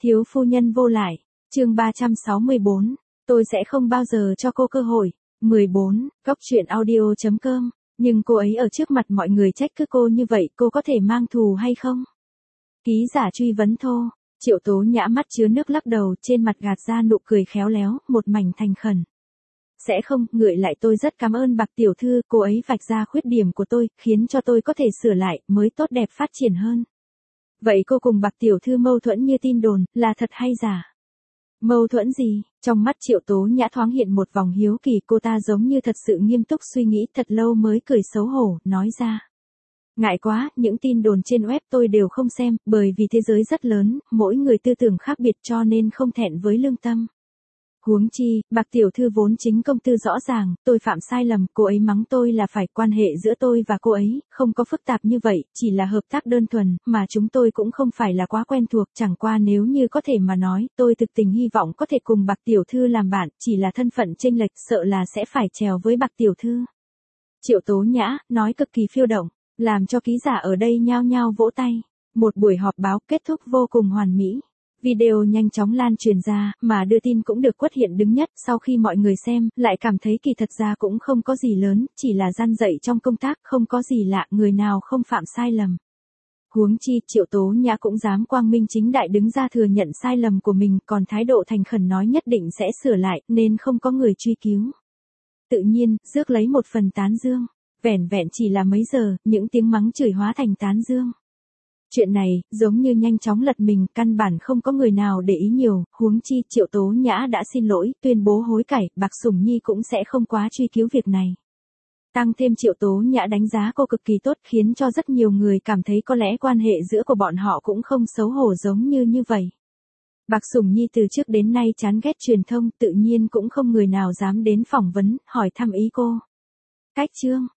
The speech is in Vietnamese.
Thiếu phu nhân vô lại, chương 364, tôi sẽ không bao giờ cho cô cơ hội. 14, góc truyện audio.com, nhưng cô ấy ở trước mặt mọi người trách cứ cô như vậy, cô có thể mang thù hay không? Ký giả truy vấn thô, Triệu Tố Nhã mắt chứa nước lắc đầu, trên mặt gạt ra nụ cười khéo léo, một mảnh thành khẩn. Sẽ không, ngược lại tôi rất cảm ơn Bạc tiểu thư, cô ấy vạch ra khuyết điểm của tôi, khiến cho tôi có thể sửa lại, mới tốt đẹp phát triển hơn. Vậy cô cùng Bạc tiểu thư mâu thuẫn như tin đồn, là thật hay giả? Mâu thuẫn gì? Trong mắt Triệu Tố Nhã thoáng hiện một vòng hiếu kỳ, cô ta giống như thật sự nghiêm túc suy nghĩ thật lâu mới cười xấu hổ, nói ra. Ngại quá, những tin đồn trên web tôi đều không xem, bởi vì thế giới rất lớn, mỗi người tư tưởng khác biệt cho nên không thẹn với lương tâm. Huống chi, Bạc tiểu thư vốn chính công tư rõ ràng, tôi phạm sai lầm, cô ấy mắng tôi là phải, quan hệ giữa tôi và cô ấy, không có phức tạp như vậy, chỉ là hợp tác đơn thuần, mà chúng tôi cũng không phải là quá quen thuộc, chẳng qua nếu như có thể mà nói, tôi thực tình hy vọng có thể cùng Bạc tiểu thư làm bạn, chỉ là thân phận chênh lệch, sợ là sẽ phải trèo với Bạc tiểu thư. Triệu Tố Nhã, nói cực kỳ phiêu động, làm cho ký giả ở đây nhao nhao vỗ tay. Một buổi họp báo kết thúc vô cùng hoàn mỹ. Video nhanh chóng lan truyền ra, mà đưa tin cũng được quất hiện đứng nhất, sau khi mọi người xem, lại cảm thấy kỳ thật ra cũng không có gì lớn, chỉ là gian dạy trong công tác, không có gì lạ, người nào không phạm sai lầm. Huống chi, Triệu Tố Nhã cũng dám quang minh chính đại đứng ra thừa nhận sai lầm của mình, còn thái độ thành khẩn nói nhất định sẽ sửa lại, nên không có người truy cứu. Tự nhiên, rước lấy một phần tán dương. Vẻn vẹn chỉ là mấy giờ, những tiếng mắng chửi hóa thành tán dương. Chuyện này, giống như nhanh chóng lật mình, căn bản không có người nào để ý nhiều, huống chi, Triệu Tố Nhã đã xin lỗi, tuyên bố hối cải, Bạc Sủng Nhi cũng sẽ không quá truy cứu việc này. Tăng thêm Triệu Tố Nhã đánh giá cô cực kỳ tốt, khiến cho rất nhiều người cảm thấy có lẽ quan hệ giữa của bọn họ cũng không xấu hổ giống như vậy. Bạc Sủng Nhi từ trước đến nay chán ghét truyền thông, tự nhiên cũng không người nào dám đến phỏng vấn, hỏi thăm ý cô. Cách chương